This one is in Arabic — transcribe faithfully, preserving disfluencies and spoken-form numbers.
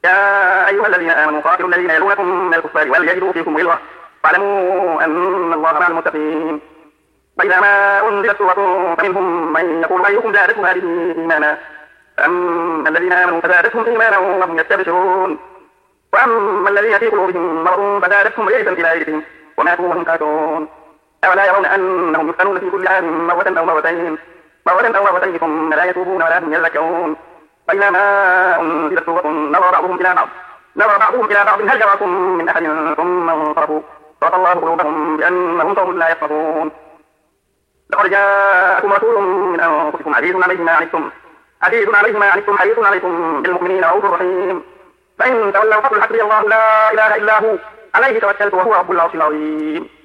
يا أيها الذين آمنوا قاتلوا الذين يلونكم من الكفار وليجدوا فيكم غلظة واعلموا أن الله مع المتقين. وإذا ما أنزلت سورة فمنهم من يقول أيكم زادته هذه إيمانا فأما الذين آمنوا فزادتهم إيمانا وهم يستبشرون وأما الذين في قلوبهم مرض فزادتهم رجسا إلى رجسهم وماتوا وهم كافرون. أولا يرون أنهم يفتنون في كل عام مرة أو مرتين مرة أو مرتين ثم لا يتوبون ولا هم يذكرون. وإذا ما أنزلت سورة نظر بعضهم إلى بعض نظر بعضهم إلى بعض هل جراكم من أحد ثم انصرفوا صرف الله قلوبهم بأنهم قوم لا يفقهون. لقد جاءكم رسول من أنفسكم عزيز عليه ما عنتم عزيز عليه ما عنتم حريص عليكم بالمؤمنين رؤوف رحيم. فإن تولوا فقل حسبي الله لا إله إلا هو عليه توكلت وهو رب العرش العظيم.